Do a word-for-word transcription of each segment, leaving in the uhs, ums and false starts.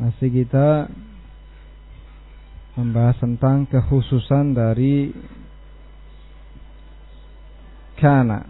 Masih kita membahas tentang kekhususan dari kana,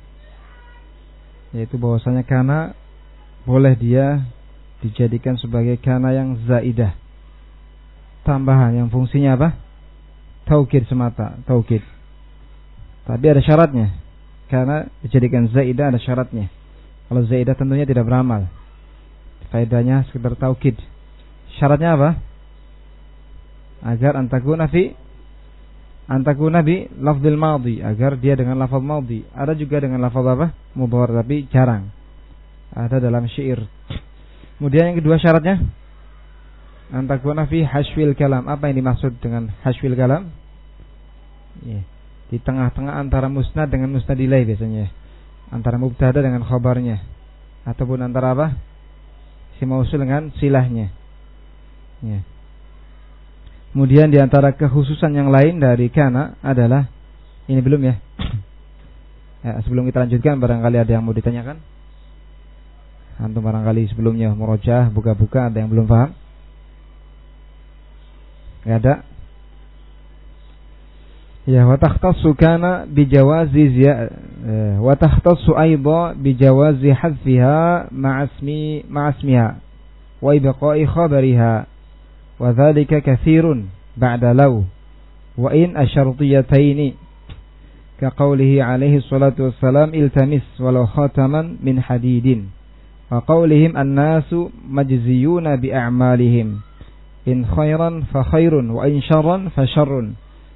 yaitu bahwasanya kana boleh dia dijadikan sebagai kana yang zaidah, tambahan yang fungsinya apa? Taukid semata, taukid. Tapi ada syaratnya. Karena dijadikan zaidah ada syaratnya. Kalau zaidah tentunya tidak beramal. Faedahnya sekedar taukid. Syaratnya apa? Agar antakuna fi antakuna bi lafzil madhi, agar dia dengan lafaz madhi. Ada juga dengan lafaz apa? Mudhari, tapi jarang. Ada dalam syair. Kemudian yang kedua syaratnya antakuna fi hashwil kalam. Apa yang dimaksud dengan hashwil kalam? Ya, di tengah-tengah antara musnad dengan musnad ilaih biasanya. Antara mubtada dengan khabarnya. Ataupun antara apa? Si mausul dengan silahnya. Ya. Kemudian di antara kekhususan yang lain dari kana adalah ini belum ya. Ya, sebelum kita lanjutkan barangkali ada yang mau ditanyakan. Antum barangkali sebelumnya murojaah buka-buka ada yang belum paham? Enggak ada? Ya, wa takhtassu kana bijawazi ziya wa takhtassu aidha bijawazi hadfiha ma'asmi ma'asmiha wa ibqa'i khabariha wa dhalika katsirun ba'da law wa in ashartiyataini ka qawlihi alaihi salatu wassalam iltamis walau khataman min hadidin wa qawlihim an-nasu majziyuna bi a'malihim in khairan fa khairun wa in syarran fa syarrun.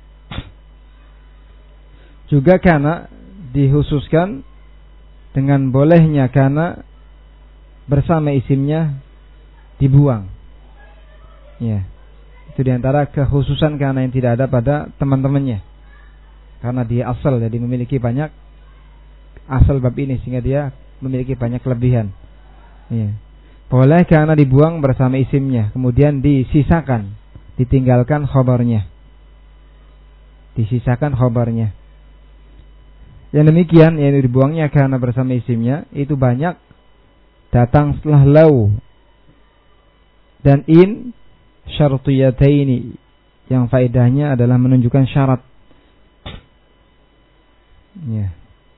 Juga kana dikhususkan dengan bolehnya kana bersama isimnya dibuang. Ya, itu diantara kekhususan kana yang tidak ada pada teman-temannya. Karena dia asal, jadi memiliki banyak asal bab ini sehingga dia memiliki banyak kelebihan. Ya. Boleh kana dibuang bersama isimnya, kemudian disisakan, ditinggalkan khobarnya. Disisakan khobarnya. Yang demikian yang dibuangnya karena bersama isimnya itu banyak datang setelah lau dan in syartiyataini yang faedahnya adalah menunjukkan syarat. Ya.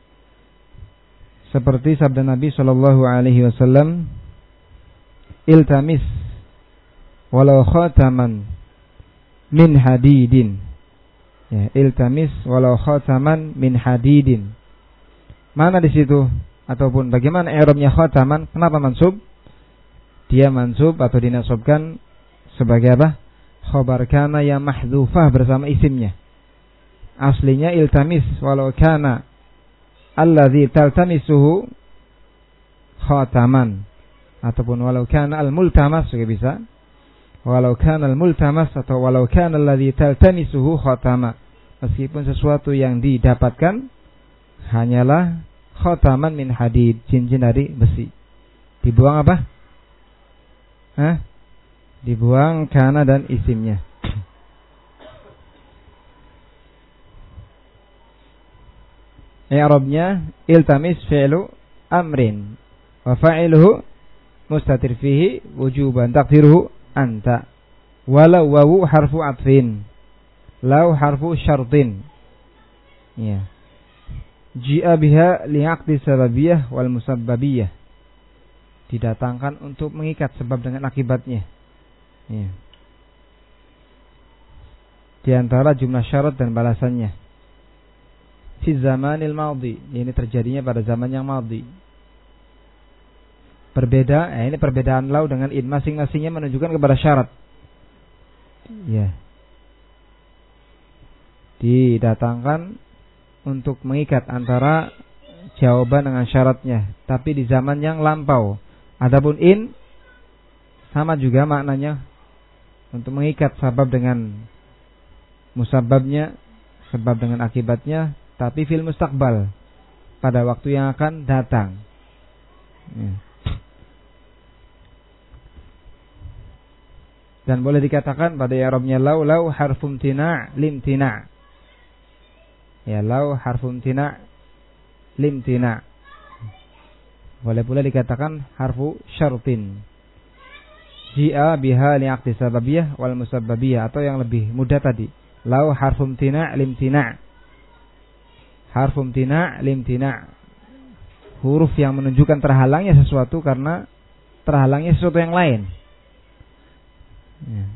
Seperti sabda Nabi sallallahu alaihi wasallam, iltamis walau khataman min hadidin. Ya, iltamis walau khataman min hadidin. Mana di situ ataupun bagaimana i'rabnya khataman? Kenapa mansub? Dia mansub atau dinasabkan sebagai apa? Khabar kana yang mahdhufah bersama isimnya. Aslinya iltamis walau kana alladzi taltamisuhu khataman, ataupun walau kana al-multamas juga bisa. Walau kana al-multamas atau walau kana alladzi taltamisuhu khatama. Meskipun sesuatu yang didapatkan hanyalah khataman min hadid, cincin dari besi. Dibuang apa? Hah? Dibuang kana dan isimnya. I'rabnya iltamis fi'lu amrin wa fa'iluhu mustatir fihi wujuban taqdiruhu anta, walau wawu harfu atfin, lau harfu syartin. Ya. Ji'a biha li'aqdi sababiyah wal musabbabiyah. Didatangkan untuk mengikat sebab dengan akibatnya. Ya. Di antara jumlah syarat dan balasannya. Fi zamanil madhi, ini terjadinya pada zaman yang madhi. Berbeda, eh, ini perbedaan lau dengan in, masing-masingnya menunjukkan kepada syarat. Ya. Didatangkan untuk mengikat antara jawaban dengan syaratnya, tapi di zaman yang lampau. Adapun in sama juga maknanya untuk mengikat sabab dengan musababnya, sebab dengan akibatnya, tapi fil mustaqbal, pada waktu yang akan datang. Ya. Dan boleh dikatakan pada i'rabnya lau lau harfum tina' limtina'. Ya, lau harfum tina' limtina'. Boleh pula dikatakan harfu syartin. Ji'a biha li'aqdi sababiyah wal musabbabiyah, atau yang lebih mudah tadi, lau harfum tina' limtina'. Harfum tina' limtina', huruf yang menunjukkan terhalangnya sesuatu karena terhalangnya sesuatu yang lain. Ya.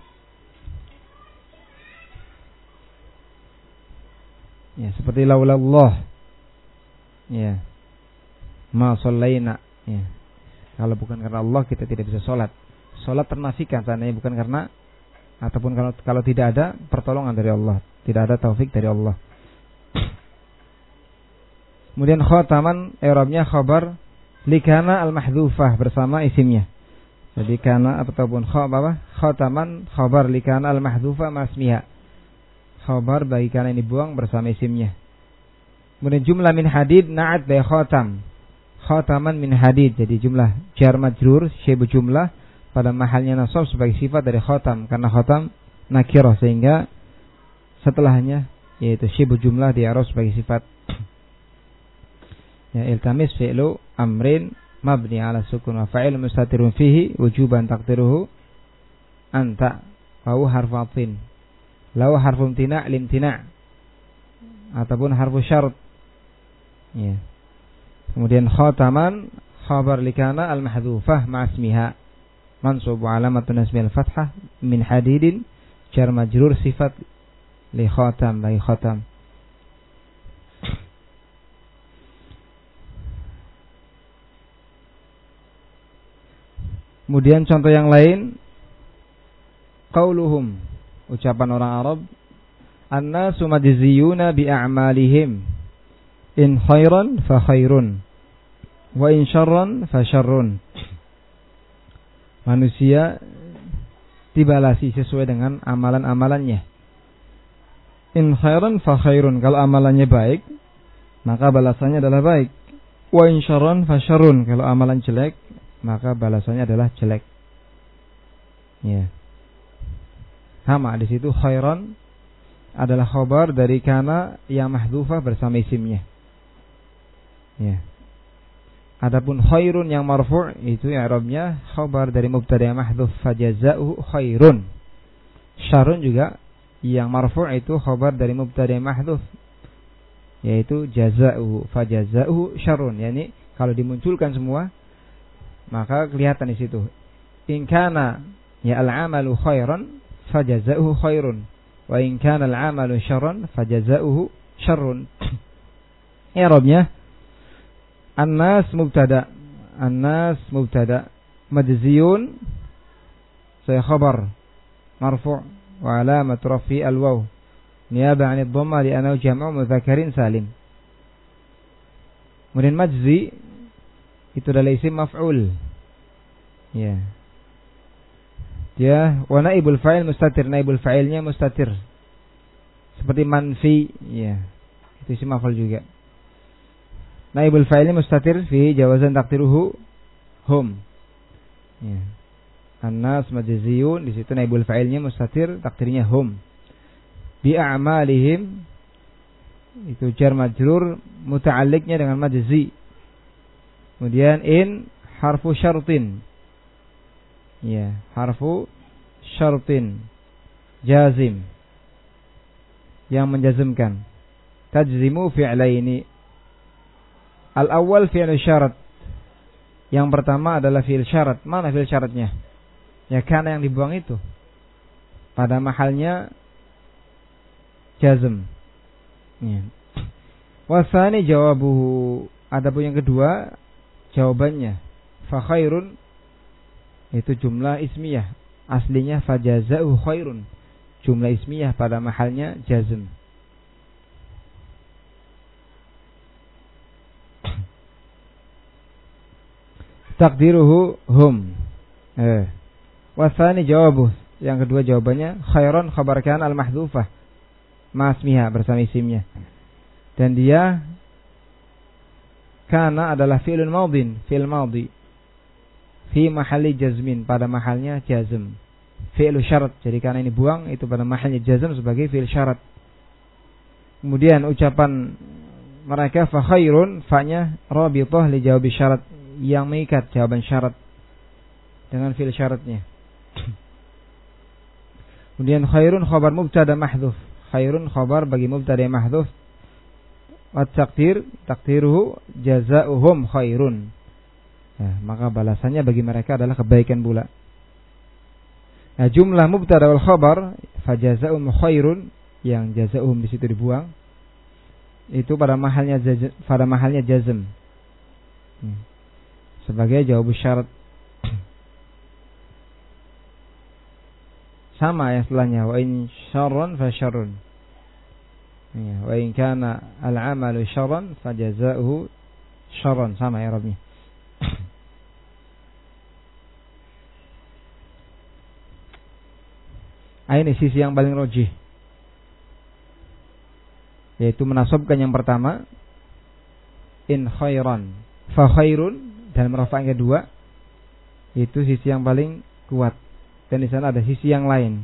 Ya, seperti laulallah. Ya. Ma shallaina. Ya. Kalau bukan karena Allah kita tidak bisa sholat. Sholat ternafikan seandainya bukan karena, ataupun kalau kalau tidak ada pertolongan dari Allah, tidak ada taufik dari Allah. Kemudian khataman i'rabnya khabar likana al-mahdhufah bersama isimnya. Jadi kana ataupun khabar khataman khabar likana al-mahdhufah masmiha. Khabar bagi kana ini dibuang bersama isimnya. Kemudian jumlah min hadid na'at bi khatam. Khataman min hadid, jadi jumlah jar majrur syai'u jumlah pada mahalnya nasab sebagai sifat dari khatam, karena khatam nakirah sehingga setelahnya yaitu syai'u jumlah di i'rab sebagai sifat. Ya, iltamis fi'lu amrin mabni ala sukun wa fa'il mustatirun fihi wujuban taqdiruhu anta wa harfu atfin. Law harfu imtina' limtina' ataupun harfu syarat. Ya. Kemudian khataman khabar likana al-mahdhufah ma'asmiha mansub alamatun nasbi al-fathah min hadidin jar majrur sifat li khatam bagi khatam. Kemudian contoh yang lain, qauluhum, ucapan orang Arab, annasu majziyuna bi a'malihim in khairan fa khairun wa in syarran fa syarrun. Manusia dibalasi sesuai dengan amalan-amalannya. In khairan fa khairun, kalau amalannya baik maka balasannya adalah baik. Wa in syarran fa syarrun, kalau amalan jelek maka balasannya adalah jelek. Ya. Sama di situ khairan adalah khabar dari kana yang mahdhufah bersama isimnya. Ya. Adapun khairun yang marfu' itu i'rabnya khabar dari mubtada mahdhuf fajaza'uhu khairun. Syarrun juga yang marfu' itu khabar dari mubtada mahdhuf yaitu jaza'uhu fajaza'uhu syarrun. Yani kalau dimunculkan semua maka kelihatan di situ. In kana ya al-amalu khairan fajaza'uhu khairun wa in kana al-amalu syarran fajaza'uhu syarrun. I'rabnya An-nas mubtada, An-nas mubtada, majziyun saya khabar marfu' wa alamat rafi al-waw niyaba 'an ad-dhamma li annahu jam'u mudzakkarin salim. Kemudian majzi itu adalah isim maf'ul. Ya. Dia wa naibul fa'il mustatir, naibul fa'ilnya mustatir. Seperti manfi, ya. Itu isim maf'ul juga. Naibul fa'ilnya mustatir fi jawazan taqdiruhu hum. Ya. An-nas majziyun, di situ naibul fa'ilnya mustatir, takdirnya hum. Bi a'malihim itu jar majrur muta'alliqnya dengan majzi. Kemudian in harfu syartin. Ya, harfu syartin jazim yang menjazmkan. Tajzimu fi'laini. Al-awwal fi'l syarat. Yang pertama adalah fi'il syarat. Mana fi'il syaratnya? Ya kana yang dibuang itu. Pada mahalnya jazm. Ya. Wasani jawabuhu. Adapun yang kedua jawabannya fa khairun itu jumlah ismiyah. Aslinya fajaza'u khairun. Jumlah ismiyah pada mahalnya jazm. Takdiruhu hum. Eh. Wasani jawabuh. Yang kedua jawabannya khairan khabar kana al-mahdhufah ma'asmiha bersama isimnya. Dan dia kana adalah fi'lun madhin, fi'l madhi. Fi mahalli jazmin, pada mahalnya jazm. Fi'lu syarat, jadi kana ini buang itu pada mahalnya jazm sebagai fi'l syarat. Kemudian ucapan mereka fa khairun, fa-nya rabithah li jawab syarat, yang mengikat jawaban syarat. dengan fi'il syaratnya. Kemudian khairun khabar mubtada mahdhuf. Khairun khabar bagi mubtada mahdhuf. Wa taqdir taqdiruhu jazaohum khairun. Ya, maka balasannya bagi mereka adalah kebaikan pula. Nah, jumlah mubtada wal khabar fajazaohum khairun, yang jazaohum di situ dibuang. Itu pada mahalnya jaz, pada mahalnya jazm. Hmm. Sebagai jawab syarat. Sama yang setelahnya, wa in syarran fa syarrun. Ya, wa in kana al-amalu syarran fa jazaohu syarran, sama ya Rabbnya. Ini sisi yang paling rajih, yaitu menasabkan yang pertama in khairan fa khairun, dan merafa'kan yang kedua itu sisi yang paling kuat. Dan di sana ada sisi yang lain.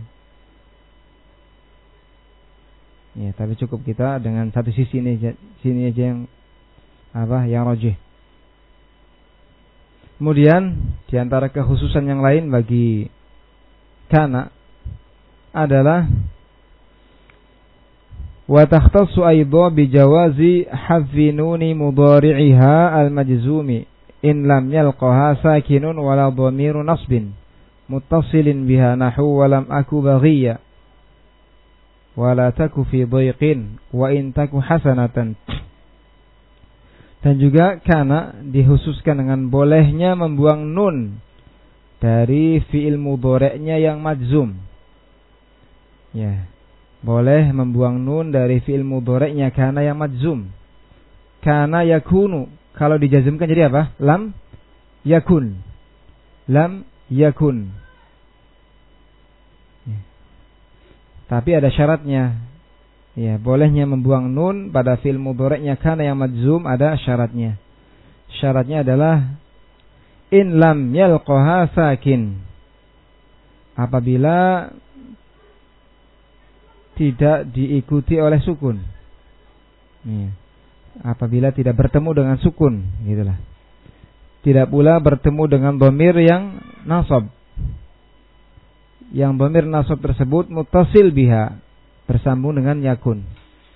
Ya, tapi cukup kita dengan satu sisi ini, sini aja yang apa? Yang rajih. Kemudian di antara kekhususan yang lain bagi kana adalah wa takhtassu aidha bi jawazi hadfi nuni mudhari'iha al-majzumi in lam yalqaha sakinun wala dhamiru nasbin muttasilin biha nahu walam aku baghiya wala taku fi dhayqin wa in taku hasanatan. Dan juga kana dikhususkan dengan bolehnya membuang nun dari fi'il mudhari'nya yang majzum. Ya, boleh membuang nun dari fi'il mudhari'nya kana yang majzum. Kana yakunu, kalau dijazmkan jadi apa? Lam yakun. Lam yakun. Ya. Tapi ada syaratnya. Ya, bolehnya membuang nun pada fi'il mudhari'nya kana yang majzum ada syaratnya. Syaratnya adalah in lam yalqaha sakin. Apabila tidak diikuti oleh sukun. Ya. Apabila tidak bertemu dengan sukun, gitulah. Tidak pula bertemu dengan dhamir yang nasab. Yang dhamir nasab tersebut muttasil biha, bersambung dengan yakun.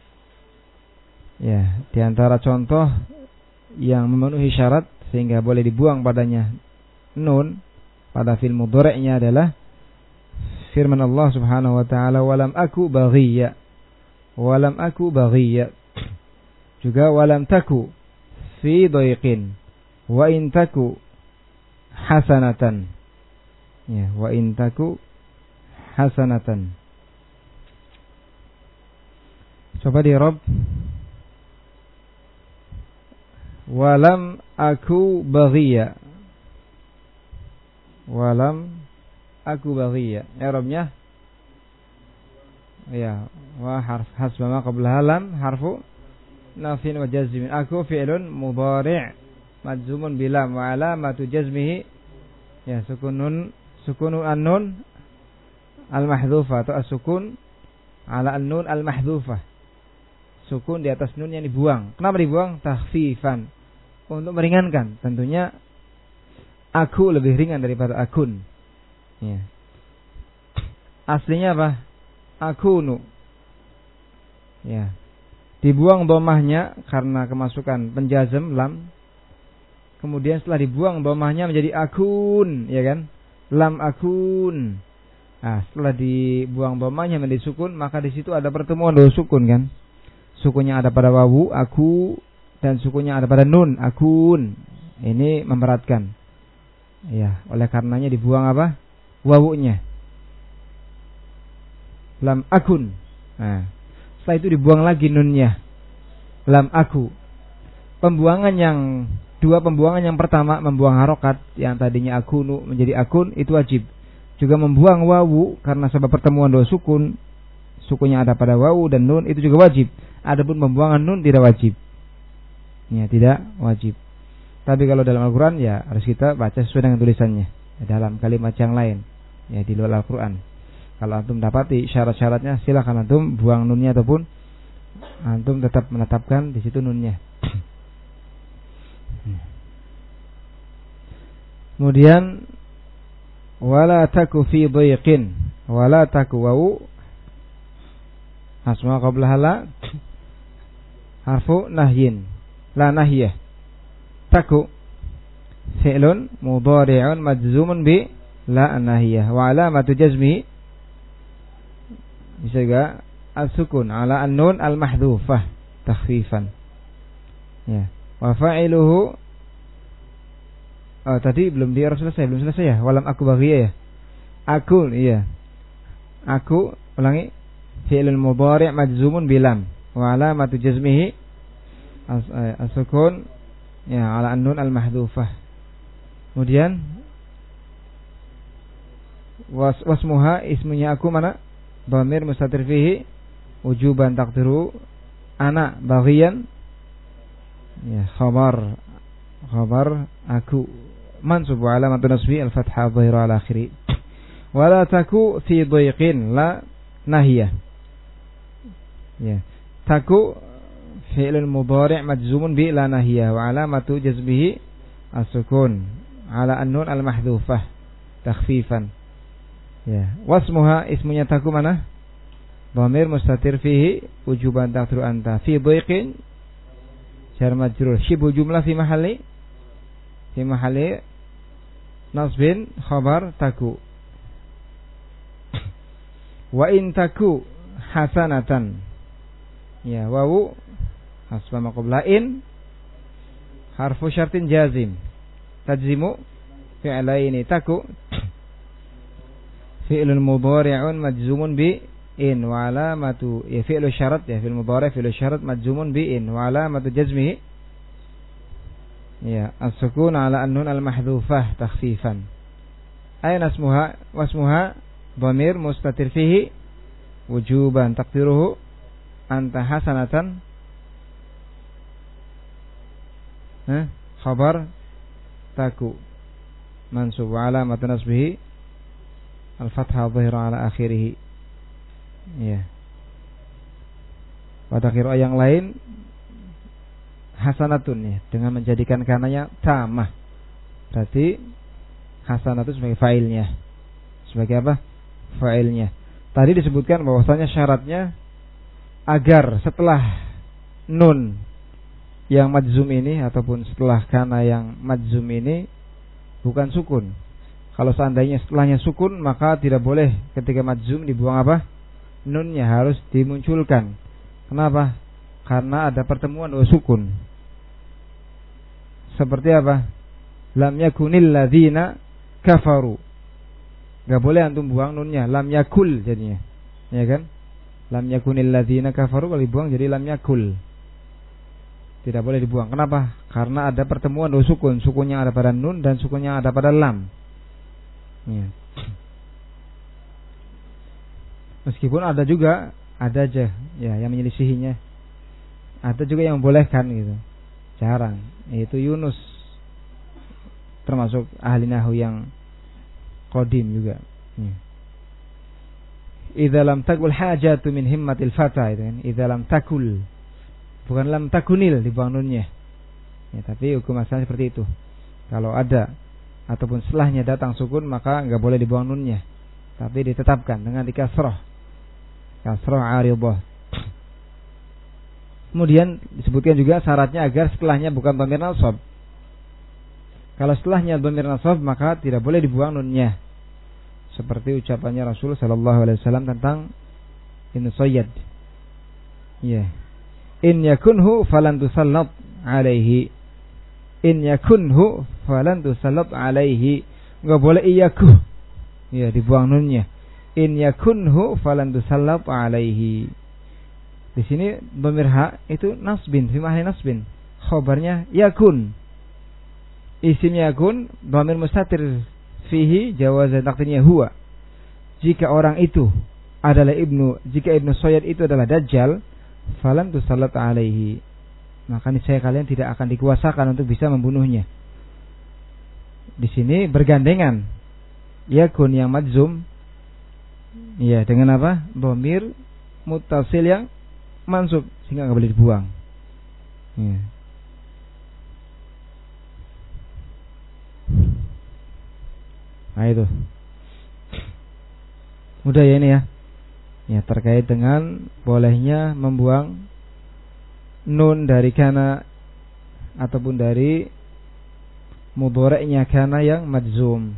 Ya, di antara contoh yang memenuhi syarat sehingga boleh dibuang padanya nun pada fi'il mudhari'nya adalah firman Allah Subhanahu wa taala walam aku baghiya. Walam aku baghiya. Juga walam taku fi dhayqin. Wa in taku hasanatan. Ya, wa in taku hasanatan. Coba di Rabb. Walam aku baghiya. Walam aku baghiya. I'rabnya ya, wa harf hasba ma qabla lam harfu nafin wa jazmin. Aku fi'lun mudhari' majzumun bilam wa alamatu jazmihi ya sukunun sukunun an-nun al-mahdhufah atau as-sukun ala an-nun al-mahdhufah. Sukun di atas nun yang dibuang. Kenapa dibuang? Takhfifan, untuk meringankan. Tentunya aku lebih ringan daripada akun. Ya. Aslinya apa? Akunu. Ya. Dibuang domahnya karena kemasukan penjazm lam. Kemudian setelah dibuang domahnya menjadi akun, ya kan? Lam akun. Nah, setelah dibuang domahnya menjadi sukun, maka di situ ada pertemuan dua sukun kan? Sukunnya ada pada wawu aku dan sukunnya ada pada nun akun. Ini memberatkan. Ya, oleh karenanya dibuang apa? Wawunya. Lam akun. Nah, setelah itu dibuang lagi nunnya. Lam aku. Pembuangan yang dua pembuangan yang pertama membuang harokat yang tadinya akunu menjadi akun itu wajib. Juga membuang wawu karena sebab pertemuan dua sukun. Sukunnya ada pada wawu dan nun itu juga wajib. Adapun pembuangan nun tidak wajib. Ya, tidak wajib. Tapi kalau dalam Al-Quran ya harus kita baca sesuai dengan tulisannya. Dalam kalimat yang lain. Ya, di luar Al-Quran. Kalau antum dapati syarat-syaratnya silakan antum buang nunnya ataupun antum tetap menetapkan di situ nunnya. Kemudian wala taku fi dhiqin, wala taku wawu asma qablaha la harfu nahyin, la nahyah. Taku fi'lun mudhari'un majzumun bi la nahyah wa alamatu jazmi bisa juga as-sukun ala an-nun al-mahdhufah takhfifan. Ya, wa fa'iluhu. Oh, tadi belum di harus selesai, belum selesai ya. Walam aku baghiyah ya. Aku, iya. Aku, ulangi. Fi'lun mudhari' majzumun bilam wa alamatu jazmihi as-sukun ya ala an-nun al-mahdhufah. Kemudian was wasmuha ismunya aku mana? Dhamir mustatir fihi wujuban taqdiru ana baghiyan. Ya, khabar khabar aku mansub wa alamatu nasbi al-fathah dhahira ala akhiri. Wala taku fi dhiqin la nahiyah. Ya, taku fi'lun mudhari' majzumun bi la nahiyah wa alamatu jazbihi as-sukun ala an-nun al-mahdhufah takhfifan. Ya, wasmuha ismunya taku mana? Dhamir mustatir fihi wujuban taqdiru anta fi dhiqin jar majrur syibu jumlah fi mahalli fi mahalli nasbin khabar taku. Wa in taku hasanatan, ya, wawu hasba ma qabla in harfu syartin jazim tajzimu fi'laini. Taku fi'lun mudhari'un majzumun bi in wa alamatu, ya, fi'lu syarat, ya, fi'l mudhari' fi'lu syarat majzumun bi in wa alamatu jazmihi ya as-sukun ala an-nun al-mahdhufah takhfifan. Ayna ismuha wasmuha dhamir mustatir fihi wujuban taqdiruhu anta hasanatan ha khabar taku mansub wa alamatu nasbihi al-fathah dhahira ala akhirih. Ya. Pada qiraah yang lain hasanatun, ya, dengan menjadikan kananya tamah. Berarti hasanatun sebagai fa'ilnya. Sebagai apa? Fa'ilnya. Tadi disebutkan bahwasanya syaratnya agar setelah nun yang majzum ini ataupun setelah kana yang majzum ini bukan sukun. Kalau seandainya setelahnya sukun, maka tidak boleh ketika majzum dibuang apa? Nunnya, harus dimunculkan. Kenapa? Karena ada pertemuan dua sukun. Seperti apa? Lam yakunil ladzina kafaru. Gak boleh antum buang nunnya, lam yakul jadinya. Ya kan? Lam yakunil ladzina kafaru, kalau dibuang jadi lam yakul. Tidak boleh dibuang. Kenapa? Karena ada pertemuan dua sukun. Sukun yang ada pada nun dan sukun yang ada pada lam. Ya. Meskipun ada juga, ada aja ya yang menyelisihinya. Ada juga yang membolehkan gitu. Jarang. Yaitu Yunus, termasuk ahli nahwu yang qadim juga. Ya. Idza lam takul hajatu min himmatil fata, itu kan. Idza lam takul. Bukan lam takunil dibuang nunnya. Ya, tapi hukum asalnya seperti itu. Kalau ada ataupun setelahnya datang sukun, maka enggak boleh dibuang nunnya. Tapi ditetapkan dengan dikasrah. Kasrah aridhah. Kemudian disebutkan juga syaratnya agar setelahnya bukan dhamir nasab. Kalau setelahnya dhamir nasab, maka tidak boleh dibuang nunnya. Seperti ucapannya Rasul sallallahu alaihi wasallam tentang Ibnu Sayyad. Ya. In yakunhu falan tusallat alaihi. In yakunhu falan tusallat alaihi. Enggak boleh iyakuh. Ya, dibuang nunnya. In yakunhu falan tusallat alaihi. Di sini dhamir ha itu nasbin, fi mahali nasbin. Khabarnya yakun. Isimnya yakun, dhamir mustatir fihi jawazan taqdirnya huwa. Jika orang itu adalah ibnu, jika Ibnu Sayyad itu adalah dajjal, falan tusallat alaihi, maka niscaya kalian tidak akan dikuasakan untuk bisa membunuhnya. Di sini bergandengan yakun yang majzum, ya, dengan apa? Dhamir muttasil yang mansub, sehingga enggak boleh dibuang. Ya. Nah itu. Mudah ya ini ya. Ya, terkait dengan bolehnya membuang nun dari kana ataupun dari mudhari'nya kana yang majzum.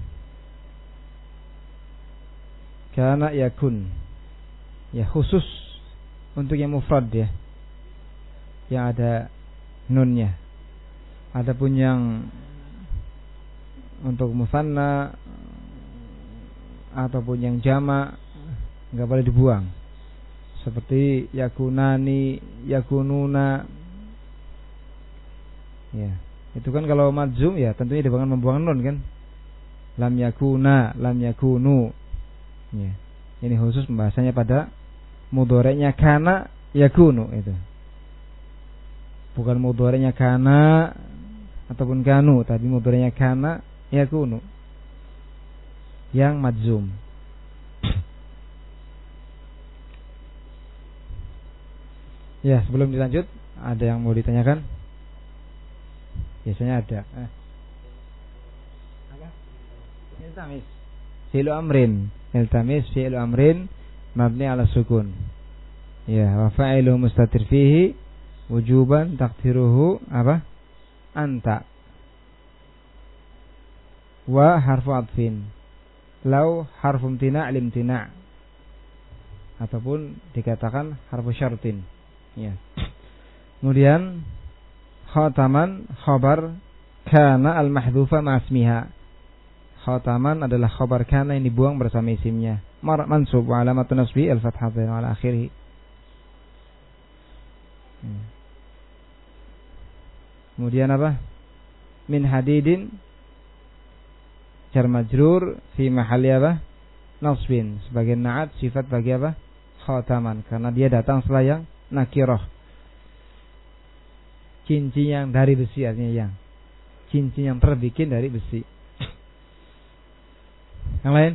Kana yakun. Ya, khusus untuk yang mufrad ya. Yang ada nunnya. Adapun yang untuk musanna ataupun yang jama' enggak boleh dibuang. Seperti yakunani, yakununa. Ya, itu kan kalau majzum ya tentunya dengan membuang nun kan. Lam yakuna, lam yakunu. Ya. Ini khusus pembahasannya pada mudhari'nya kana yakunu itu. Bukan mudhari'nya kana ataupun kanu, tapi mudhari'nya kana yakunu. Yang majzum. Ya, sebelum dilanjut, ada yang mau ditanyakan? Biasanya ada. Eh. Iltamis. Fi'lu amrin. Iltamis fi'lu amrin mabni ala sukun. Ya, wa fa'ilu mustatir fihi wujuban taqdiruhu apa? Anta. Wa harfu atfin. Lau harfu imtina' limtina'. Ataupun dikatakan harfu syartin. Ya. Kemudian khataman khabar kana al-mahdhufa ma'asmiha. Khataman adalah khabar kana yang dibuang bersama isimnya. Mar mansub wa alamatun nasbi al-fathah ala akhirih. Hmm. Kemudian apa? Min hadidin jar majrur fi mahalli apa? Nasbin, sebagai na'at sifat bagi apa? Khataman, karena dia datang setelah yang nakirah. Cincin yang dari besi, artinya yang cincin yang terbikin dari besi. Yang lain?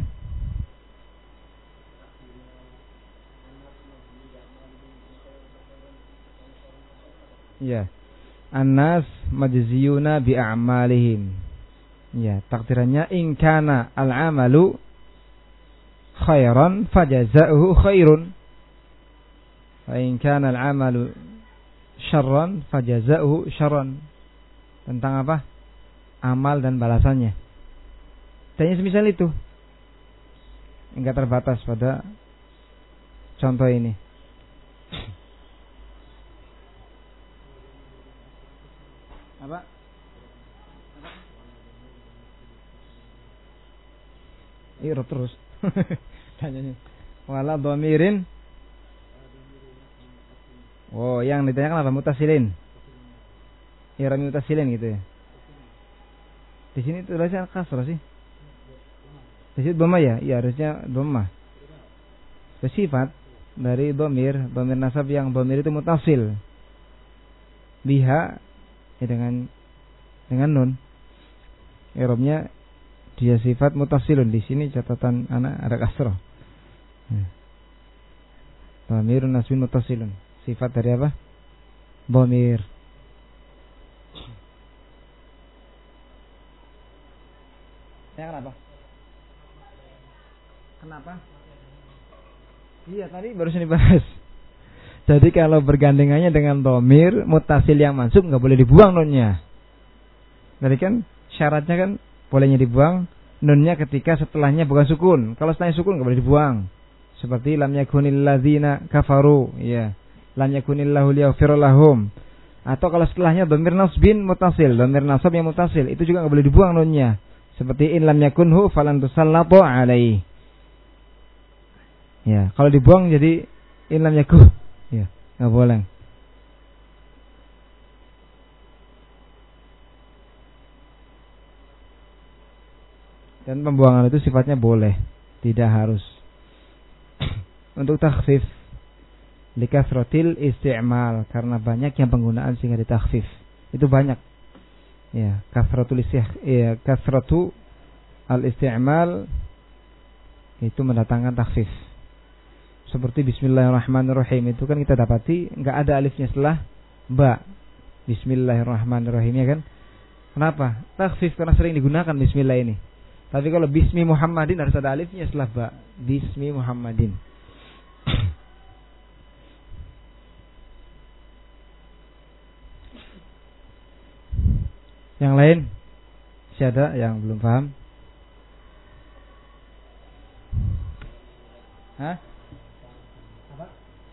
Ya. An-nas majziyuna bi a'malihim. Ya, takdirannya in kana al-amalu khairan fajaza'uhu khairun. Wa in kana al-amalu syarran fajaza'uhu syarran. Tentang apa? Amal dan balasannya. Dan semisal itu. Enggak terbatas pada contoh ini. Apa? Iya terus. Tanyanya. Wala dhamirin. Oh, yang ditanyakan apa? Mutasilin. Iya, mutasilin gitu ya. Di sini tulisnya kasrah sih. Di situ dhamma ya? Iya, harusnya dhamma. Sifat dari dhamir, dhamir nasab yang dhamir itu mutasil. Biha ya dengan dengan nun. I'rabnya dia sifat mutasilun. Di sini catatan anak ada kasrah. Dhamirun nasbin mutasilun. Sifat dari apa? Dhamir. Ya kenapa? Kenapa? Iya tadi barusan dibahas. Jadi kalau bergandengannya dengan dhamir mutasil yang mansub nggak boleh dibuang nunnya. Jadi kan syaratnya kan bolehnya dibuang nunnya ketika setelahnya bukan sukun. Kalau setelahnya sukun nggak boleh dibuang. Seperti lam yakunil ladzina kafaru, ya. Lam yakunillahu liyaghfira lahum. Atau kalau setelahnya dhamir nasbin mutasil, dhamir nasab yang mutasil, itu juga nggak boleh dibuang nunnya. Seperti in lam yakunhu falan tusallatu alaihi. Ya, kalau dibuang jadi in lam yakun. Ya, enggak boleh. Dan pembuangan itu sifatnya boleh, tidak harus. Untuk takhfif likasratil isti'mal, karena banyak yang penggunaan sehingga ditakhfif. Itu banyak. Ya, kasratul isti'mal, ya, kasratu al-isti'mal itu mendatangkan takhfif. Seperti bismillahirrahmanirrahim itu kan kita dapati enggak ada alifnya setelah ba. Bismillahirrahmanirrahim ya kan? Kenapa? Takhfif karena sering digunakan bismillah ini. Tapi kalau bismi Muhammadin harus ada alifnya setelah ba. Bismi Muhammadin. Yang lain? Masih ada yang belum paham? Hah? Apa?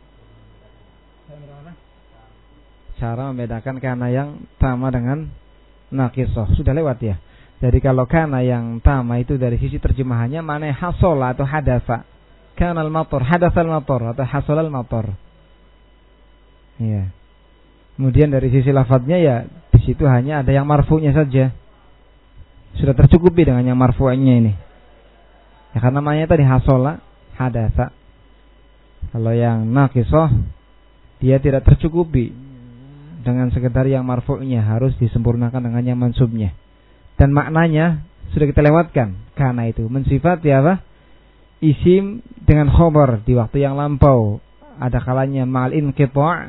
Cara membedakan kana yang tama dengan naqisoh. Sudah lewat ya. Jadi kalau kana yang tama itu dari sisi terjemahannya mana hasola atau hadasa. Kana al-matar, hadasal matar atau hasolal matar. Iya. Kemudian dari sisi lafadznya ya di situ hanya ada yang marfu'nya saja. Sudah tercukupi dengan yang marfu'nya ini. Ya karena namanya tadi hasola, hadasa. Kalau yang naqisoh dia tidak tercukupi dengan sekedar yang marfu'nya, harus disempurnakan dengan yang mansubnya. Dan maknanya sudah kita lewatkan. Karena itu mensifati apa? Isim dengan khobar di waktu yang lampau. Ada kalanya ma'al inqita'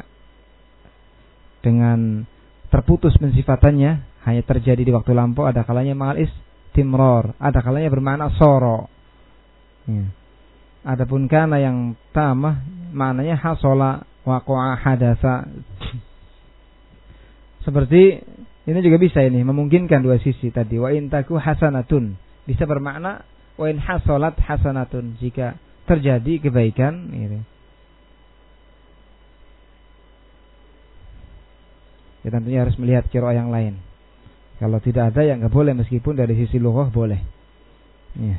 dengan terputus pensifatannya, hanya terjadi di waktu lampau. Ada kalanya ma'al istimrar. Ada kalanya bermakna soro. Ya. Adapun kana yang tamah maknanya hasola, waqa'a, hadasa. Seperti ini juga bisa ini memungkinkan dua sisi tadi. Wa in taku hasanatun bisa bermakna wa in hasolat hasanatun, jika terjadi kebaikan ini. Ya tentunya harus melihat qiraah yang lain. Kalau tidak ada yang enggak boleh, meskipun dari sisi lughah boleh. Ya.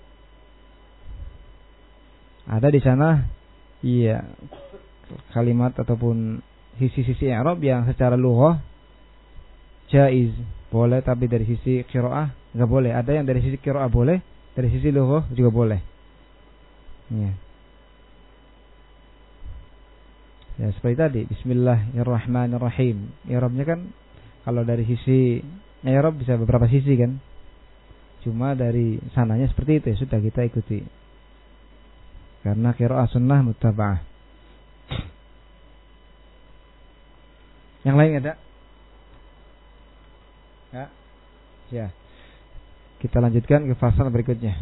Ada di sana iya kalimat ataupun sisi-sisi i'rab yang secara lughah jaiz, boleh, tapi dari sisi qiraah enggak boleh. Ada yang dari sisi qiraah boleh, dari sisi lughah juga boleh. Ya. Ya seperti tadi bismillahirrahmanirrahim. I'rabnya kan kalau dari sisi i'rab bisa beberapa sisi kan. Cuma dari sananya seperti itu ya, sudah kita ikuti. Karena qiraah sunnah muttaba'ah. Yang lain ada? Ya. Ya. Kita lanjutkan ke fasal berikutnya.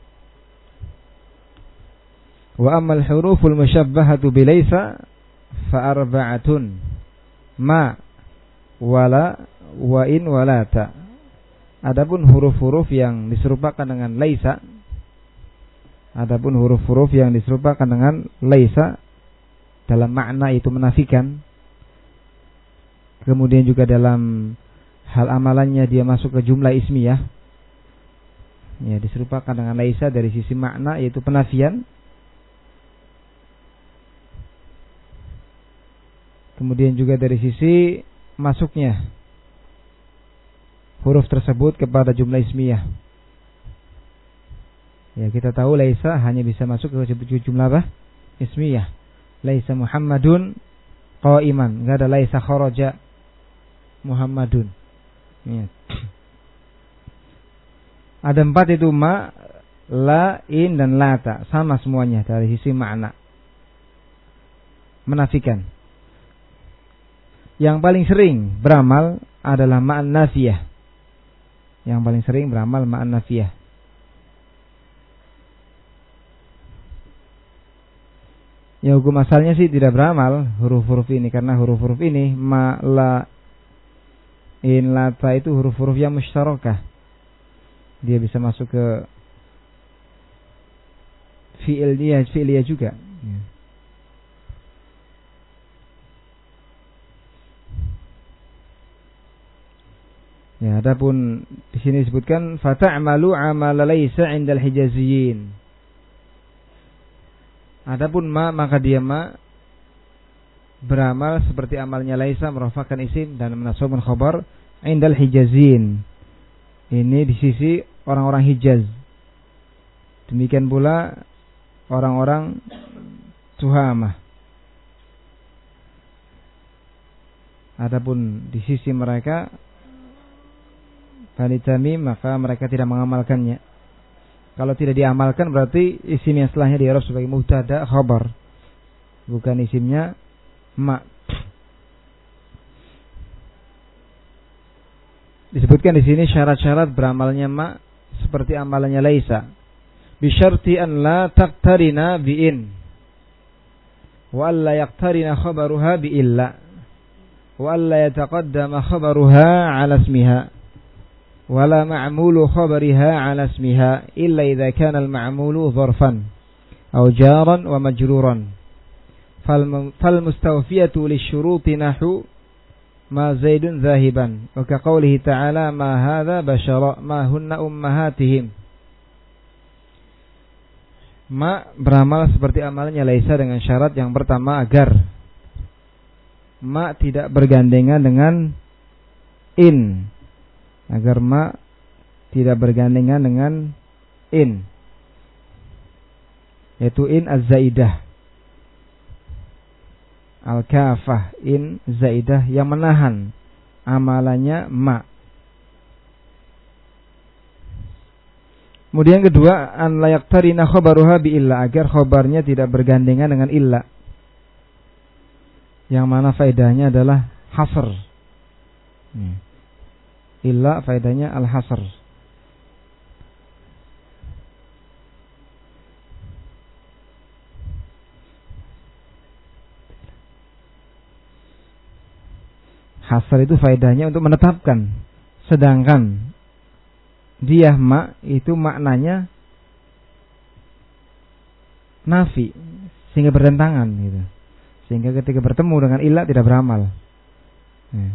Wa ammal huruful musyabbahatu bilaisa fa arba'atun ma wala wa in walata. Adapun huruf-huruf yang diserupakan dengan laisa, adapun huruf-huruf yang diserupakan dengan laisa dalam makna itu menafikan, kemudian juga dalam hal amalannya dia masuk ke jumlah ismiyah, ya diserupakan dengan laisa dari sisi makna yaitu penafian. Kemudian juga dari sisi masuknya huruf tersebut kepada jumlah ismiyah. Ya kita tahu laisa hanya bisa masuk ke jumlah apa? Ismiyah. Laisa Muhammadun qa'iman, enggak ada laisa kharaja Muhammadun. Ya. Ada empat itu ma, la, in dan lata, sama semuanya dari sisi makna. Menafikan. Yang paling sering beramal adalah ma'an nafiyah. Yang paling sering beramal ma'an nafiyah. Ya hukum asalnya sih tidak beramal huruf-huruf ini, karena huruf-huruf ini ma, la, in, lata itu huruf-huruf yang musyarakah. Dia bisa masuk ke fi'il dia, fi'il dia juga. Ya. Ya, adapun di sini disebutkan fata'malu 'amala laysa 'indal hijaziyyin. Adapun ma, maka dia ma beramal seperti amalnya laisa, merofakkan isim dan menasabkan khabar 'indal hijaziyyin. Ini di sisi orang-orang Hijaz. Demikian pula orang-orang Tuhamah. Adapun di sisi mereka Bani Tamim, maka mereka tidak mengamalkannya. Kalau tidak diamalkan berarti isim yang setelahnya di Arab sebagai mubtada khabar, bukan isimnya ma. Disebutkan di sini syarat-syarat beramalnya ma seperti amalannya laisa. Bisyarti an la taqtarina bi'in. Wa alla yaqtarina khabaruha bi'illa. Wa alla yataqaddama khabaruha ala ismiha. Wa la ma'mulu khabariha ala ismiha illa idza kana al-ma'mulu dharfan aw jaran wa majruran. Fal mustawfiyatu lisyuruti nahu ma zaidun zahiban wa ka qawlihi ta'ala ma hadha bashara ma hunna ummahatihim. Ma beramal seperti amalnya laisa dengan syarat yang pertama agar ma tidak bergandengan dengan in, agar ma tidak bergandengan dengan in, yaitu in az-zaidah, al-kafah, in zaidah yang menahan amalannya ma. Kemudian kedua, an la yaqtarina khabaruha bi illa, agar khabarnya tidak bergandengan dengan illa, yang mana faedahnya adalah hasr. Hmm. Illa faedahnya al-hasr. Hasr itu faedahnya untuk menetapkan, sedangkan dia ma itu maknanya nafi, sehingga bertentangan gitu. Sehingga ketika bertemu dengan illa tidak beramal. Ya.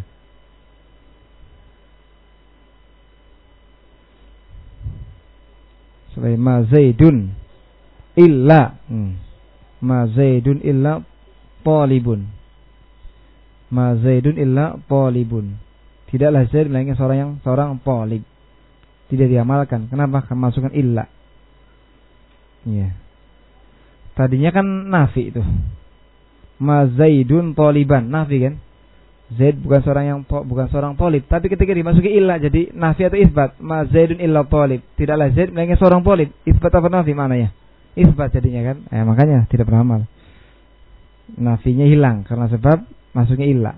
Sebagai ma zaidun illa, hmm. ma zaidun illa talibun. Ma zaidun illa talibun. Tidaklah Zaid melainkan seorang yang seorang talib. Tidak diamalkan. Kenapa? Masukkan illa. Iya. Tadinya kan nafi itu. Ma zaidun taliban, nafi kan? Zaid bukan seorang yang bukan seorang talib, tapi ketika dimasuki illa jadi nafi atau isbat. Ma zaidun illa talib. Tidaklah Zaid melainkan seorang talib. Isbat apa nafi maknanya? Isbat jadinya kan? Eh, makanya tidak beramal. Nafinya hilang karena sebab masuknya illa.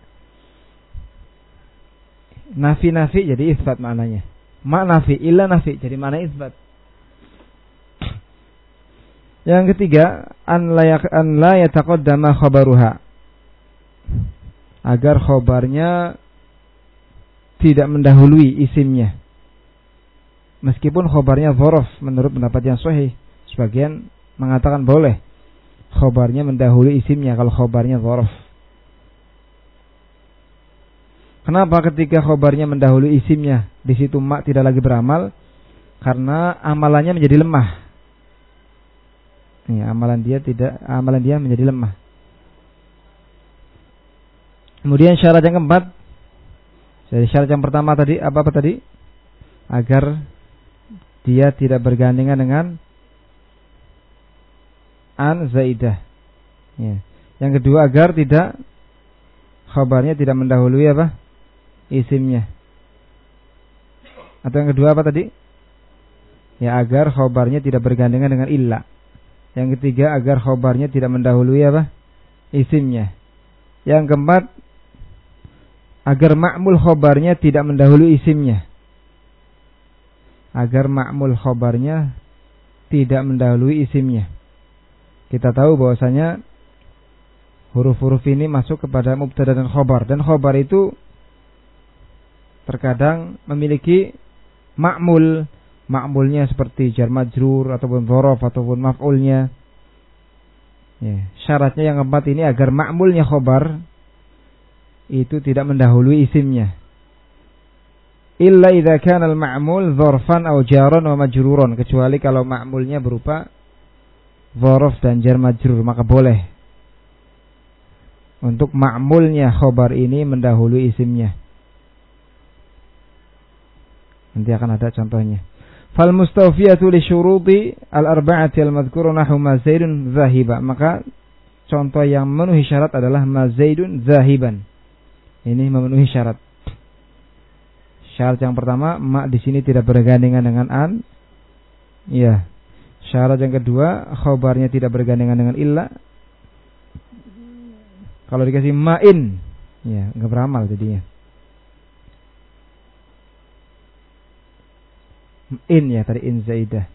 Nafi-nafi jadi isbat maknanya. Ma nafi, illa nafi, jadi mana isbat. Yang ketiga, an la an la yataqaddama khabaruha, agar khabarnya tidak mendahului isimnya. Meskipun khabarnya dzaraf menurut pendapat yang sahih, sebagian mengatakan boleh khabarnya mendahului isimnya kalau khabarnya dzaraf. Kenapa ketika khobarnya mendahului isimnya, di situ mak tidak lagi beramal? Karena amalannya menjadi lemah. Ya, amalan dia tidak, amalan dia menjadi lemah. Kemudian syarat yang keempat, jadi syarat yang pertama tadi apa apa tadi? Agar dia tidak bergandengan dengan an zaidah. Ya. Yang kedua agar tidak khobarnya tidak mendahului apa? Isimnya. Atau yang kedua apa tadi? Ya, agar khobarnya tidak bergandengan dengan illa. Yang ketiga agar khobarnya tidak mendahului apa? Isimnya. Yang keempat agar ma'mul khobarnya tidak mendahului isimnya. Agar ma'mul khobarnya tidak mendahului isimnya. Kita tahu bahwasanya huruf-huruf ini masuk kepada mubtada dan khobar, dan khobar itu terkadang memiliki ma'mul, ma'mulnya seperti jar majrur ataupun dzaraf ataupun maf'ulnya. Ya, syaratnya yang keempat ini agar ma'mulnya khobar itu tidak mendahului isimnya. Illa idza kana al-ma'mul dzarfan aw jaran wa majruran, kecuali kalau ma'mulnya berupa dzaraf dan jar majrur, maka boleh untuk ma'mulnya khobar ini mendahului isimnya. Nanti akan ada contohnya. Fal mustawfiyatu li syuruti al-arba'ati al-madhkura nahu ma zaidun zahiba. Maka contoh yang memenuhi syarat adalah ma zaidun zahiban. Ini memenuhi syarat. Syarat yang pertama, ma di sini tidak bergandengan dengan an. Iya. Syarat yang kedua, khobarnya tidak bergandengan dengan illa. Kalau dikasih ma'in, ya enggak beramal jadinya. In ya, tadi in zaidah.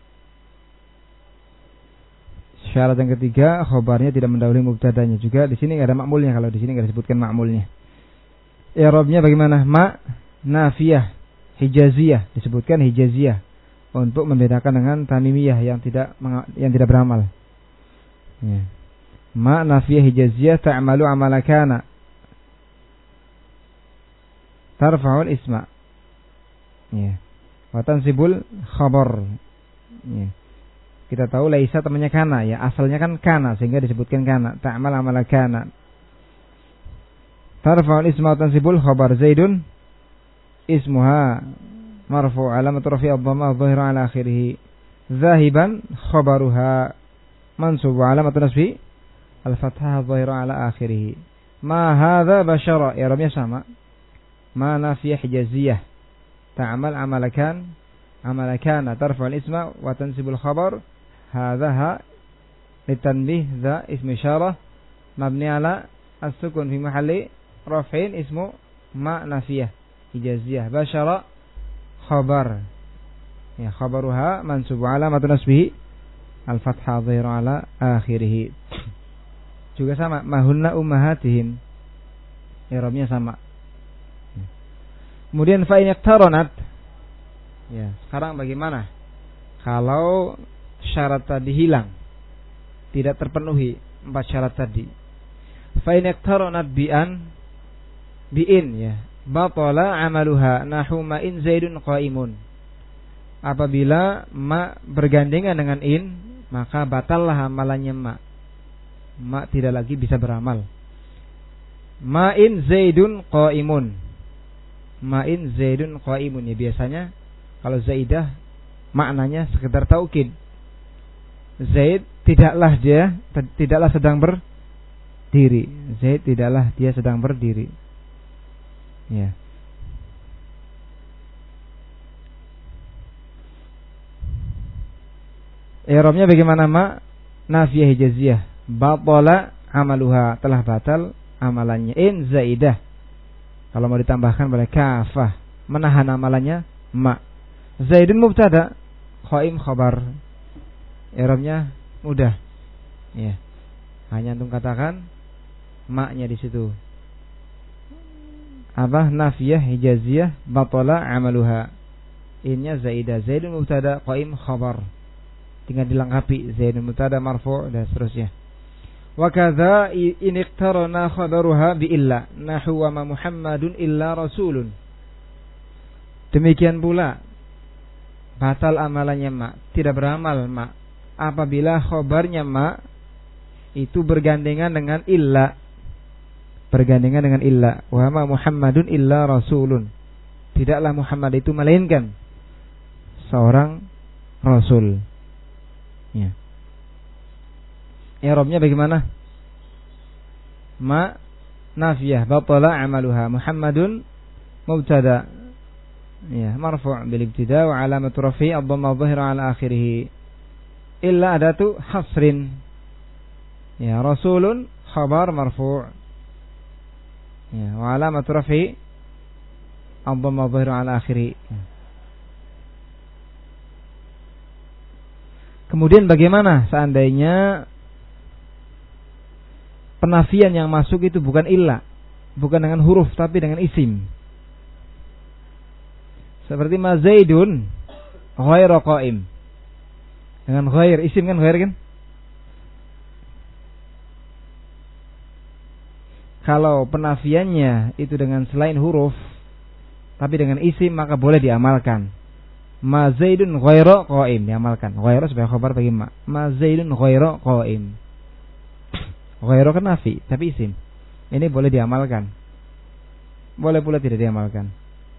Syarat yang ketiga, khobarnya tidak mendahului mubtadanya. Juga di sini enggak ada makmulnya, kalau di sini enggak disebutkan makmulnya. I'rabnya bagaimana? Ma nafiyah hijaziyah, disebutkan hijaziyah untuk membedakan dengan tamimiyah yang tidak yang tidak beramal. Ya. Ma nafiyah hijaziyah ta'malu amala kana tarfa'ul isma. Ya. Wa tansibul khabar. Ya. Kita tahu laisa temannya kana ya, asalnya kan kana sehingga disebutkan kana, ta'mal amala kana. Tarfa'ul isma wa tansibul khabar. Zaidun ismuha marfu' alamat rafi' ad-dhamma adh-dhahira ala akhirih. Zahiban khabaruha mansub alamat nasbi al-fathah adh-dhahira ala akhirih. Ma hadza bashara, i'rabnya sama. Ma nafiyah hijaziyah ta'mal amalakan amalakana tarfa'ul isma wa tansibul khabar. Hadza ha litanbih dha ismu isyarah mabni ala as-sukun fi mahalli raf'in ismu ma nafiyah hijaziyah. Bashara khabar ya, khabaruha mansub alamat nasbihi al-fathah dhahira ala akhirih. Juga sama, mahunna ummahatihim, i'rabnya sama. Kemudian fa in iqtaranat, ya, sekarang bagaimana kalau syarat tadi hilang, tidak terpenuhi empat syarat tadi? Fa in iqtaranat bi an bi in ya, batala amaluha nahu ma in zaidun qaimun. Apabila ma bergandengan dengan in, maka batallah amalannya ma. Ma tidak lagi bisa beramal. Ma in zaidun qaimun. Ma in zaidun qaimun ya, biasanya kalau zaidah maknanya sekedar taukid. Zaid tidaklah dia tidaklah sedang berdiri. Zaid tidaklah dia sedang berdiri. Ya. I'rabnya bagaimana? Ma nafiyah hijaziyah, batala amaluha, telah batal amalannya. In zaidah, kalau mau ditambahkan boleh kafah, menahan amalannya ma. Zaidun mubtada, qaim khabar. I'rabnya mudah. Ya. Hanya antum katakan ma-nya di situ. Apa? Nafiyah hijaziyah batala amaluha. Innya zaidah, zaidun mubtada, qaim khabar. Tinggal dilengkapi zaidun mubtada marfu' dan seterusnya. Wa kadza in iqtarana khabaruha bi illa nahu wa ma Muhammadun illa rasulun. Demikian pula batal amalannya ma, tidak beramal ma apabila khabarnya ma itu bergandengan dengan illa. Bergandengan dengan illa. Wa ma Muhammadun illa rasulun. Tidaklah Muhammad itu melainkan seorang rasul. Ya. I'rabnya bagaimana? Ma nafiyah batala amaluha, Muhammadun mubtada ya, marfu' bil ibtida wa alamatu raf'i ad-dhamma adh-dhahira ala akhirih. Illa adatu hasrin. Ya, rasulun khabar marfu'. Ya, wa alamatu raf'i ad-dhamma adh-dhahira ala akhirih. Ya. Kemudian bagaimana seandainya penafian yang masuk itu bukan illa, bukan dengan huruf tapi dengan isim? Seperti ma zaidun ghairu qaim. Dengan ghair, isim kan ghair kan? Kalau penafiannya itu dengan selain huruf tapi dengan isim, maka boleh diamalkan. Ma zaidun ghairu qaim, diamalkan. Ghairu sebagai khabar bagi ma. Ma zaidun ghairu qaim. Ghairu kan nafi tapi isim. Ini boleh diamalkan. Boleh pula tidak diamalkan.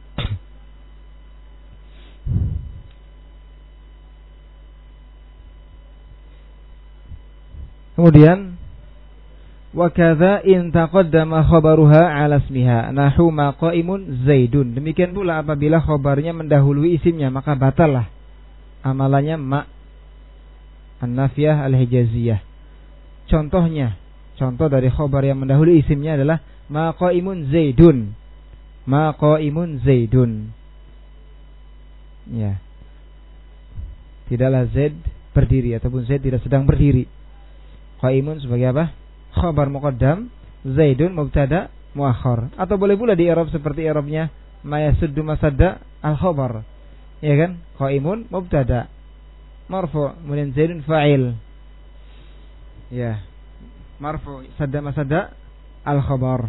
Kemudian wa kadza in taqaddama khabaruha ala ismiha nahu ma qaimun zaidun. Demikian pula apabila khabarnya mendahului isimnya, maka batallah amalannya ma an-nafiyah al-hijaziyah. Contohnya, contoh dari khabar yang mendahului isimnya adalah ma qaimun zaidun. Ma qaimun zaidun. Ya. Tidaklah Zaid berdiri ataupun Zaid tidak sedang berdiri. Qaimun sebagai apa? Khabar muqaddam, Zaidun mubtada muakhar. Atau boleh pula di i'rab seperti i'rabnya ma yasuddu masadda al-khabar. Ya kan? Qaimun mubtada marfu', kemudian Zaidun fa'il. Ya. Marfu' sadda masadda al-khabar.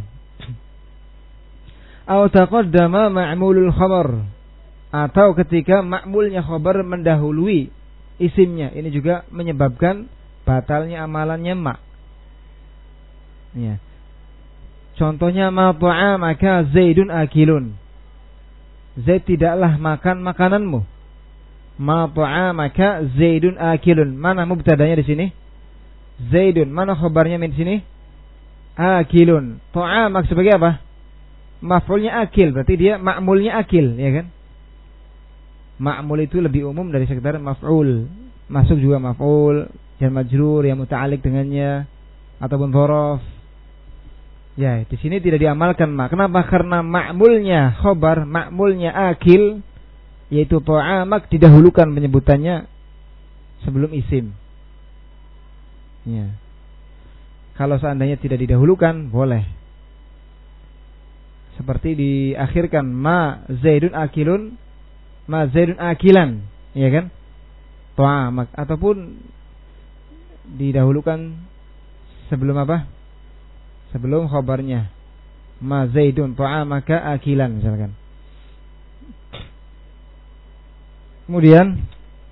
Aw taqaddama ma'mulul khabar, atau ketika ma'mulnya khabar mendahului isimnya, ini juga menyebabkan batalnya amalannya ma. Ya. Contohnya ma ta'amaka Zaidun akilun. Zaid tidaklah makan makananmu. Ma ta'amaka Zaidun akilun. Mana mubtadanya di sini? Zaidun. Mana khabarnya di sini? Akilun. Ta'amak sebagai apa? Maf'ulnya akil, berarti dia ma'mulnya akil, ya kan? Ma'mul itu lebih umum dari sekedar maf'ul. Masuk juga maf'ul, jar majrur yang muta'alliq dengannya, ataupun dzaraf. Ya, di sini tidak diamalkan ma. Kenapa? Karena ma'mulnya khabar, ma'mulnya akil, yaitu ta'amak, didahulukan penyebutannya sebelum isim. Ya. Kalau seandainya tidak didahulukan, boleh. Seperti diakhirkan ma Zaidun akilun, ma Zaidun akilan, ya kan? Ta'amak, ataupun didahulukan sebelum apa? Sebelum khabarnya. Ma Zaidun ta'amaka akilan misalkan. Kemudian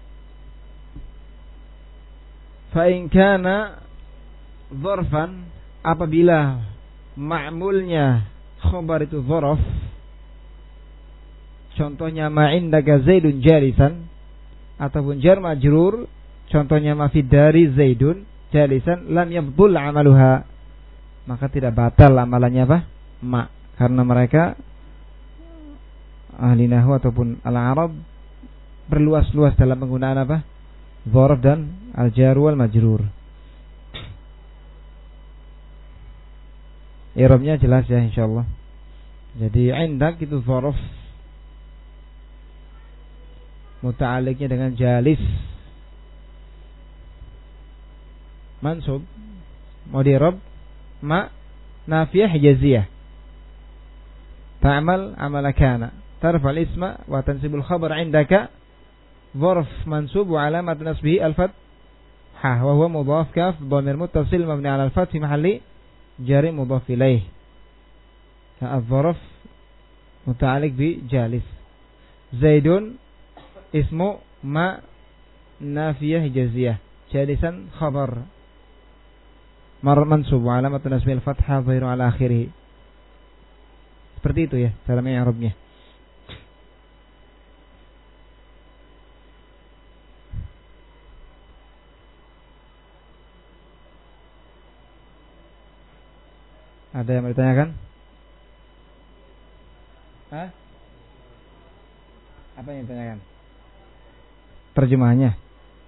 fa in kana dzarfan, apabila ma'mulnya khabar itu dzaraf, contohnya ma indaka Zaidun jalisan, ataupun jar majrur, contohnya ma fid dari Zaidun jalisan, lam yabtul amaluha, maka tidak batal amalannya apa? Ma, karena mereka ahli nahwu ataupun al-arab berluas-luas dalam penggunaan apa? Dzaraf dan al-jar wal majrur. I'rabnya jelas ya insyaallah. Jadi indak itu dzaraf, muta'alliqnya dengan jalis, mansub, mau di-i'rab ma nafiyah hijaziyah, ta'mal amala kana, tarfa'al isma wa tansibul khabar indaka, dzarf mansub wa alamat nasbihi al-fathah wa huwa mudhaf kaf dhamir muttasil mabni 'ala al-fath fi mahalli jari mudhaf ilaih. Al-dzarf muta'alliq bi jalis. Zaidun ismu ma nafiyah hijaziyah, jalisan khabar mar mansub wa alamat nasbil fathah dhahiru ala akhirih. Seperti itu ya dalam i'rabnya. Ada yang mau ditanyakan? Hah? Apa yang ditanyakan? Terjemahannya.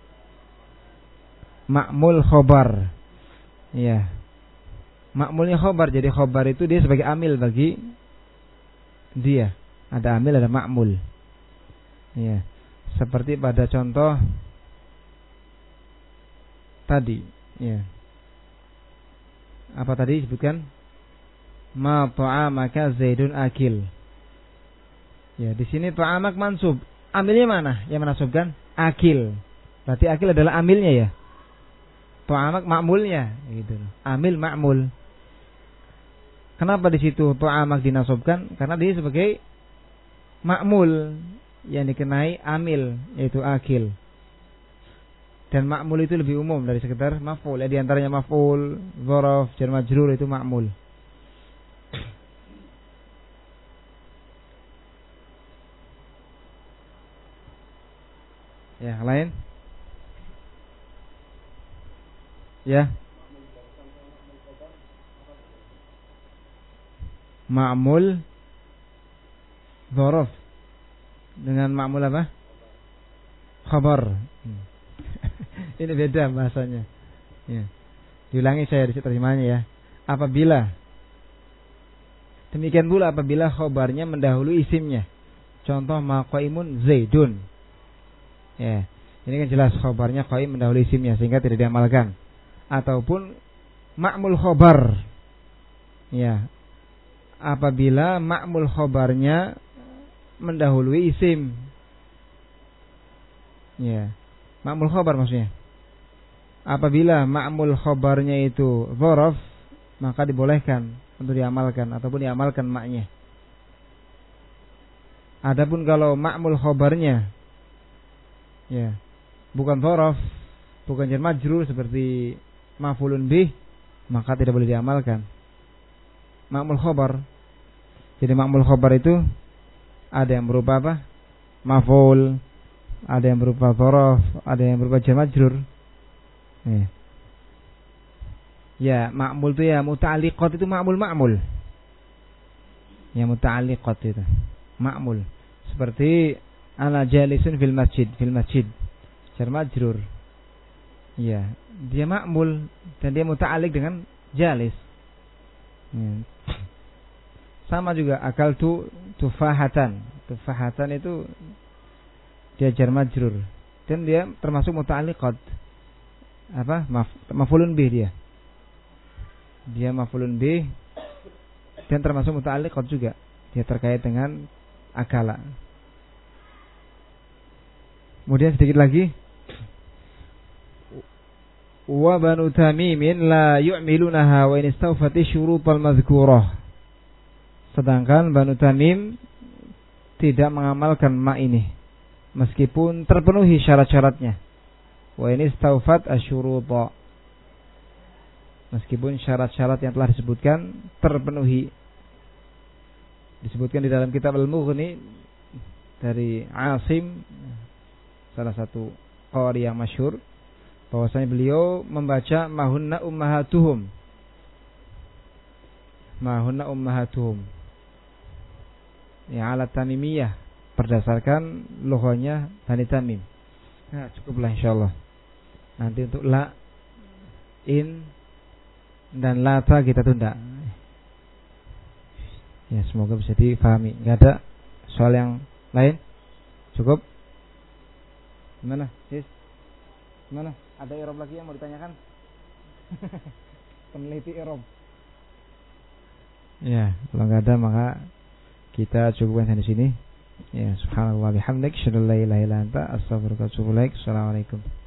Ma'mul khobar. Iya. Ma'mulnya khobar. Jadi khobar itu dia sebagai amil bagi dia. Ada amil, ada ma'mul. Iya. Seperti pada contoh tadi. Iya. Apa tadi disebutkan? Ma ta'amaka Zaidun akil. Ya, di sini ta'amak mansub. Amilnya mana yang menasubkan? Akil. Berarti akil adalah amilnya ya. Ta'amak ma'mulnya gitu. Amil ma'mul. Kenapa di situ ta'amak dinasubkan? Karena dia sebagai ma'mul yang dikenai amil, yaitu akil. Dan ma'mul itu lebih umum dari sekedar maf'ul. Ya, di antaranya maf'ul, dzaraf, jar majrur itu ma'mul. Ya, lain? Ya. Ma'mul dzaraf dengan ma'mul apa? Khabar. Hmm. Ini beda bahasanya. Ya. Diulangi saya di terjemahannya ya. Apabila demikian pula apabila khabarnya mendahului isimnya. Contoh ma qaimun Zaidun. Ya. Ini kan jelas khobarnya qaim mendahului isimnya sehingga tidak diamalkan. Ataupun ma'mul khobar. Ya. Apabila ma'mul khobarnya mendahului isim. Ya. Ma'mul khobar maksudnya. Apabila ma'mul khobarnya itu dzaraf, maka dibolehkan untuk diamalkan ataupun diamalkan maknya. Adapun kalau ma'mul khobarnya ya, bukan dzaraf, bukan jar majrur seperti maf'ulun bih, maka tidak boleh diamalkan. Ma'mul khobar. Jadi ma'mul khobar itu ada yang berupa apa? Maf'ul, ada yang berupa dzaraf, ada yang berupa jar majrur. Ya. Ya, ma'mul itu ya muta'alliqat itu ma'mul ma'mul. Ya muta'alliqat itu ma'mul. Seperti ana jalisun fil masjid, fil masjid. Jar majrur. Ya, dia ma'mul dan dia muta'alliq dengan jalis. Ya. Sama juga akal tu tufahatan. Tufahatan itu dia jar majrur dan dia termasuk muta'alliqat. Apa? Maf, maf'ulun bih dia. Dia maf'ulun bih dan termasuk muta'alliqat juga. Dia terkait dengan akala. Kemudian sedikit lagi. Wa banu tamimin la yu'milunaha wa in istawfati syurutal madhkurah. Sedangkan banu tamim tidak mengamalkan ma ini meskipun terpenuhi syarat-syaratnya. Wa in istawfat asyuruta. Meskipun syarat-syarat yang telah disebutkan terpenuhi. Disebutkan di dalam kitab Al-Mughni dari Asim, salah satu qari yang masyhur, bahwasanya beliau membaca mahunna ummahatuhum. Mahunna ummahatuhum. Ya ala tamimiyah berdasarkan logonya Bani Tamim. Nah, cukuplah insyaallah. Nanti untuk la, in dan lata kita tunda. Ya, semoga bisa difahami. Enggak ada soal yang lain? Cukup? Gimana, Sis? Gimana? Ada i'rab lagi yang mau ditanyakan? Peneliti i'rab. Ya, kalau enggak ada maka kita cukupkan sampai di sini. Ya, subhanallah bihamdik, syadallah ilaha illa anta, astaghfiruka wa atubu ilaik. Assalamualaikum.